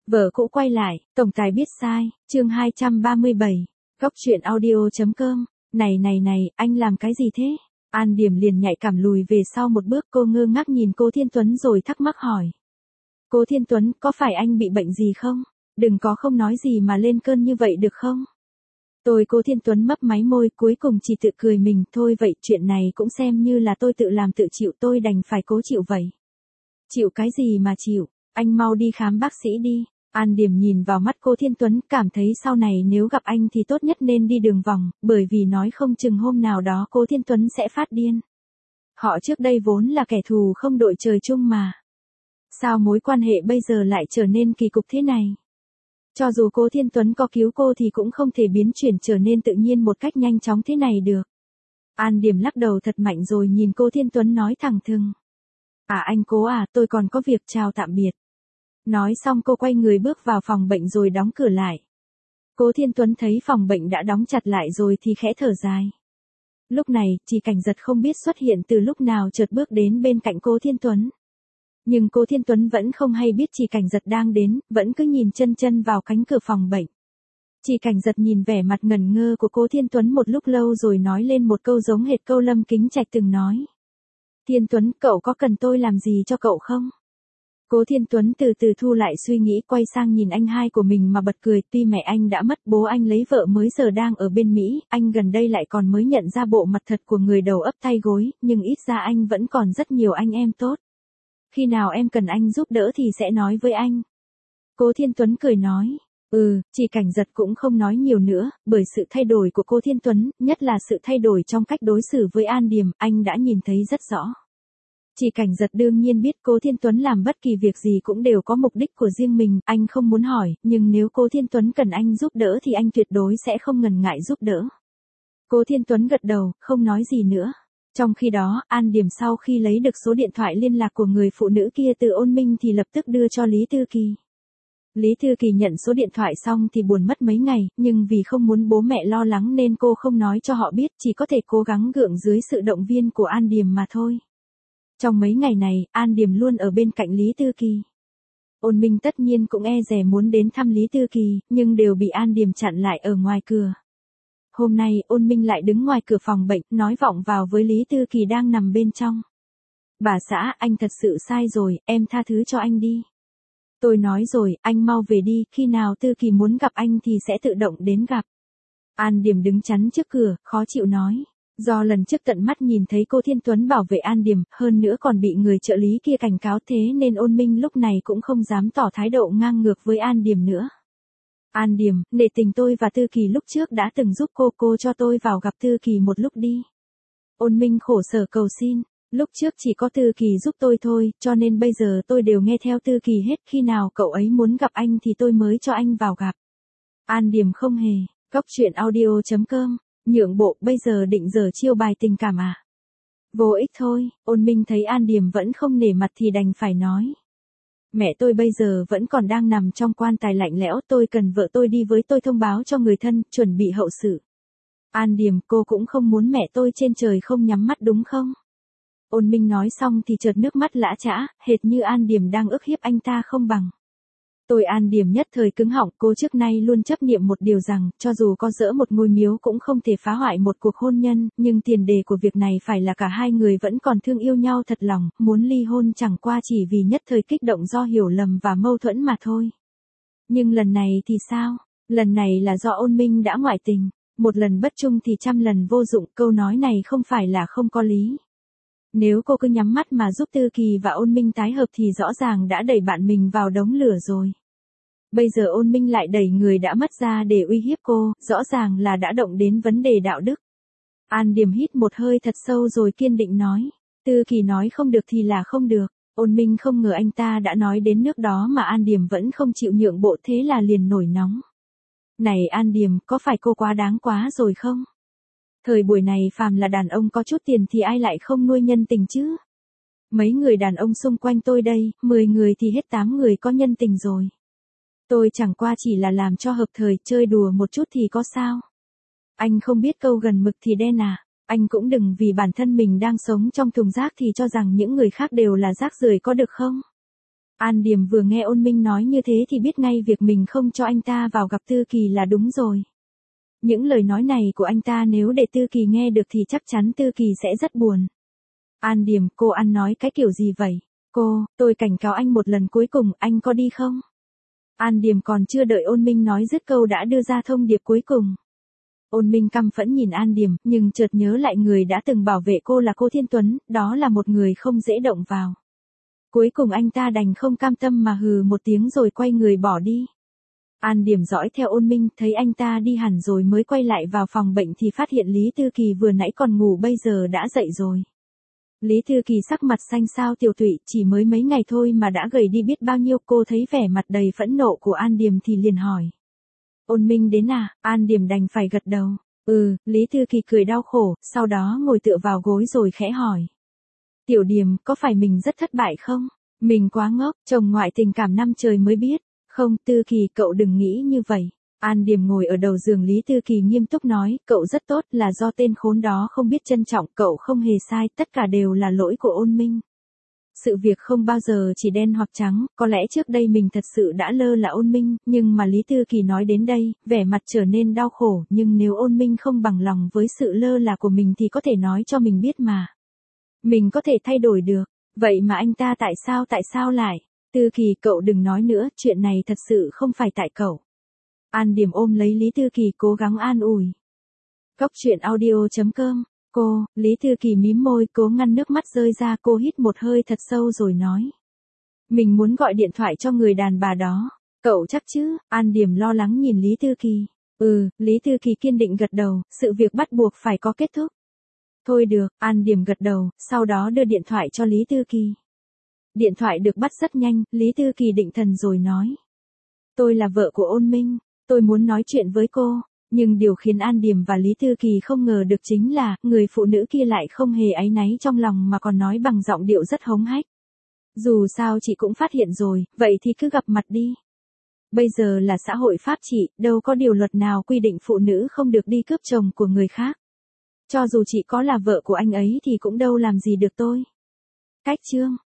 Vợ cũ quay lại, tổng tài biết sai, chương 237, Góc truyện audio.com, này, anh làm cái gì thế? An Điểm liền nhạy cảm lùi về sau một bước, cô ngơ ngác nhìn Cố Thiên Tuấn rồi thắc mắc hỏi. Cố Thiên Tuấn, có phải anh bị bệnh gì không? Đừng có không nói gì mà lên cơn như vậy được không? Cố Thiên Tuấn mấp máy môi, cuối cùng chỉ tự cười mình, thôi vậy, chuyện này cũng xem như là tôi tự làm tự chịu, tôi đành phải cố chịu vậy. Chịu cái gì mà chịu, anh mau đi khám bác sĩ đi. An Điểm nhìn vào mắt Cố Thiên Tuấn, cảm thấy sau này nếu gặp anh thì tốt nhất nên đi đường vòng, bởi vì nói không chừng hôm nào đó Cố Thiên Tuấn sẽ phát điên. Họ trước đây vốn là kẻ thù không đội trời chung mà. Sao mối quan hệ bây giờ lại trở nên kỳ cục thế này? Cho dù Cố Thiên Tuấn có cứu cô thì cũng không thể biến chuyển trở nên tự nhiên một cách nhanh chóng thế này được. An Điểm lắc đầu thật mạnh rồi nhìn Cố Thiên Tuấn nói thẳng thừng. Anh Cố à, tôi còn có việc, chào tạm biệt. Nói xong cô quay người bước vào phòng bệnh rồi đóng cửa lại. Cố Thiên Tuấn thấy phòng bệnh đã đóng chặt lại rồi thì khẽ thở dài. Lúc này, Chỉ Cảnh Giật không biết xuất hiện từ lúc nào chợt bước đến bên cạnh Cố Thiên Tuấn. Nhưng Cố Thiên Tuấn vẫn không hay biết Chỉ Cảnh Giật đang đến, vẫn cứ nhìn chân vào cánh cửa phòng bệnh. Chỉ Cảnh Giật nhìn vẻ mặt ngẩn ngơ của Cố Thiên Tuấn một lúc lâu rồi nói lên một câu giống hệt câu Lâm Kính Trạch từng nói. Thiên Tuấn, cậu có cần tôi làm gì cho cậu không? Cố Thiên Tuấn từ từ thu lại suy nghĩ, quay sang nhìn anh hai của mình mà bật cười, tuy mẹ anh đã mất, bố anh lấy vợ mới giờ đang ở bên Mỹ, anh gần đây lại còn mới nhận ra bộ mặt thật của người đầu ấp tay gối, nhưng ít ra anh vẫn còn rất nhiều anh em tốt. Khi nào em cần anh giúp đỡ thì sẽ nói với anh. Cố Thiên Tuấn cười nói. Chỉ Cảnh Giật cũng không nói nhiều nữa, bởi sự thay đổi của Cố Thiên Tuấn, nhất là sự thay đổi trong cách đối xử với An Điểm, anh đã nhìn thấy rất rõ. Chỉ Cảnh Giật đương nhiên biết Cố Thiên Tuấn làm bất kỳ việc gì cũng đều có mục đích của riêng mình, anh không muốn hỏi, nhưng nếu Cố Thiên Tuấn cần anh giúp đỡ thì anh tuyệt đối sẽ không ngần ngại giúp đỡ. Cố Thiên Tuấn gật đầu, không nói gì nữa. Trong khi đó, An Điểm sau khi lấy được số điện thoại liên lạc của người phụ nữ kia từ Ôn Minh thì lập tức đưa cho Lý Tư Kỳ. Lý Tư Kỳ nhận số điện thoại xong thì buồn mất mấy ngày, nhưng vì không muốn bố mẹ lo lắng nên cô không nói cho họ biết, chỉ có thể cố gắng gượng dưới sự động viên của An Điểm mà thôi. Trong mấy ngày này, An Điểm luôn ở bên cạnh Lý Tư Kỳ. Ôn Minh tất nhiên cũng e dè muốn đến thăm Lý Tư Kỳ, nhưng đều bị An Điểm chặn lại ở ngoài cửa. Hôm nay, Ôn Minh lại đứng ngoài cửa phòng bệnh, nói vọng vào với Lý Tư Kỳ đang nằm bên trong. Bà xã, anh thật sự sai rồi, em tha thứ cho anh đi. Tôi nói rồi, anh mau về đi, khi nào Tư Kỳ muốn gặp anh thì sẽ tự động đến gặp. An Điểm đứng chắn trước cửa, khó chịu nói. Do lần trước tận mắt nhìn thấy Cố Thiên Tuấn bảo vệ An Điểm, hơn nữa còn bị người trợ lý kia cảnh cáo, thế nên Ôn Minh lúc này cũng không dám tỏ thái độ ngang ngược với An Điểm nữa. An Điểm, nể tình tôi và Tư Kỳ lúc trước đã từng giúp cô cho tôi vào gặp Tư Kỳ một lúc đi. Ôn Minh khổ sở cầu xin, lúc trước chỉ có Tư Kỳ giúp tôi thôi, cho nên bây giờ tôi đều nghe theo Tư Kỳ hết, khi nào cậu ấy muốn gặp anh thì tôi mới cho anh vào gặp. An Điểm không hề, Góc truyện audio.com, nhượng bộ, bây giờ định giờ chiêu bài tình cảm à? Vô ích thôi, Ôn Minh thấy An Điểm vẫn không nể mặt thì đành phải nói. Mẹ tôi bây giờ vẫn còn đang nằm trong quan tài lạnh lẽo, tôi cần vợ tôi đi với tôi thông báo cho người thân, chuẩn bị hậu sự. An Điểm, cô cũng không muốn mẹ tôi trên trời không nhắm mắt đúng không? Ôn Minh nói xong thì chợt nước mắt lã chã, hệt như An Điểm đang ức hiếp anh ta không bằng. Tôi An Điểm nhất thời cứng họng, cô trước nay luôn chấp niệm một điều rằng, cho dù có dỡ một ngôi miếu cũng không thể phá hoại một cuộc hôn nhân, nhưng tiền đề của việc này phải là cả hai người vẫn còn thương yêu nhau thật lòng, muốn ly hôn chẳng qua chỉ vì nhất thời kích động do hiểu lầm và mâu thuẫn mà thôi. Nhưng lần này thì sao? Lần này là do Ôn Minh đã ngoại tình, một lần bất trung thì trăm lần vô dụng, câu nói này không phải là không có lý. Nếu cô cứ nhắm mắt mà giúp Tư Kỳ và Ôn Minh tái hợp thì rõ ràng đã đẩy bạn mình vào đống lửa rồi. Bây giờ Ôn Minh lại đẩy người đã mất ra để uy hiếp cô, rõ ràng là đã động đến vấn đề đạo đức. An Điểm hít một hơi thật sâu rồi kiên định nói. Tư Kỳ nói không được thì là không được. Ôn Minh không ngờ anh ta đã nói đến nước đó mà An Điểm vẫn không chịu nhượng bộ, thế là liền nổi nóng. Này An Điểm, có phải cô quá đáng quá rồi không? Thời buổi này phàm là đàn ông có chút tiền thì ai lại không nuôi nhân tình chứ? Mấy người đàn ông xung quanh tôi đây, 10 người thì hết 8 người có nhân tình rồi. Tôi chẳng qua chỉ là làm cho hợp thời, chơi đùa một chút thì có sao? Anh không biết câu gần mực thì đen à? Anh cũng đừng vì bản thân mình đang sống trong thùng rác thì cho rằng những người khác đều là rác rưởi có được không? An Điềm vừa nghe Ôn Minh nói như thế thì biết ngay việc mình không cho anh ta vào gặp Tư Kỳ là đúng rồi. Những lời nói này của anh ta nếu để Tư Kỳ nghe được thì chắc chắn Tư Kỳ sẽ rất buồn. An Điềm, cô ăn nói cái kiểu gì vậy? Tôi cảnh cáo anh một lần cuối cùng, anh có đi không? An Điềm còn chưa đợi Ôn Minh nói dứt câu đã đưa ra thông điệp cuối cùng. Ôn Minh căm phẫn nhìn An Điềm, nhưng chợt nhớ lại người đã từng bảo vệ cô là cô Thiên Tuấn, đó là một người không dễ động vào. Cuối cùng anh ta đành không cam tâm mà hừ một tiếng rồi quay người bỏ đi. An Điềm dõi theo Ôn Minh, thấy anh ta đi hẳn rồi mới quay lại vào phòng bệnh thì phát hiện Lý Tư Kỳ vừa nãy còn ngủ bây giờ đã dậy rồi. Lý Tư Kỳ sắc mặt xanh xao tiều tụy, chỉ mới mấy ngày thôi mà đã gầy đi biết bao nhiêu. Cô thấy vẻ mặt đầy phẫn nộ của An Điềm thì liền hỏi. Ôn Minh đến à? An Điềm đành phải gật đầu. Lý Tư Kỳ cười đau khổ, sau đó ngồi tựa vào gối rồi khẽ hỏi. Tiểu Điềm, có phải mình rất thất bại không? Mình quá ngốc, chồng ngoại tình cảm năm trời mới biết. Không, Tư Kỳ, cậu đừng nghĩ như vậy. An Điềm ngồi ở đầu giường Lý Tư Kỳ nghiêm túc nói, cậu rất tốt, là do tên khốn đó không biết trân trọng, cậu không hề sai, tất cả đều là lỗi của Ôn Minh. Sự việc không bao giờ chỉ đen hoặc trắng, có lẽ trước đây mình thật sự đã lơ là Ôn Minh, nhưng mà Lý Tư Kỳ nói đến đây, vẻ mặt trở nên đau khổ, nhưng nếu Ôn Minh không bằng lòng với sự lơ là của mình thì có thể nói cho mình biết mà. Mình có thể thay đổi được, vậy mà anh ta tại sao lại? Tư Kỳ, cậu đừng nói nữa, chuyện này thật sự không phải tại cậu. An Điềm ôm lấy Lý Tư Kỳ cố gắng an ủi. Cốc truyện audio.com. Lý Tư Kỳ mím môi cố ngăn nước mắt rơi ra, cô hít một hơi thật sâu rồi nói. Mình muốn gọi điện thoại cho người đàn bà đó. Cậu chắc chứ? An Điềm lo lắng nhìn Lý Tư Kỳ. Lý Tư Kỳ kiên định gật đầu, sự việc bắt buộc phải có kết thúc. Thôi được, An Điềm gật đầu, sau đó đưa điện thoại cho Lý Tư Kỳ. Điện thoại được bắt rất nhanh, Lý Tư Kỳ định thần rồi nói. Tôi là vợ của Ôn Minh, tôi muốn nói chuyện với cô, nhưng điều khiến An Điềm và Lý Tư Kỳ không ngờ được chính là, người phụ nữ kia lại không hề áy náy trong lòng mà còn nói bằng giọng điệu rất hống hách. Dù sao chị cũng phát hiện rồi, vậy thì cứ gặp mặt đi. Bây giờ là xã hội pháp trị, đâu có điều luật nào quy định phụ nữ không được đi cướp chồng của người khác. Cho dù chị có là vợ của anh ấy thì cũng đâu làm gì được tôi. Cách chương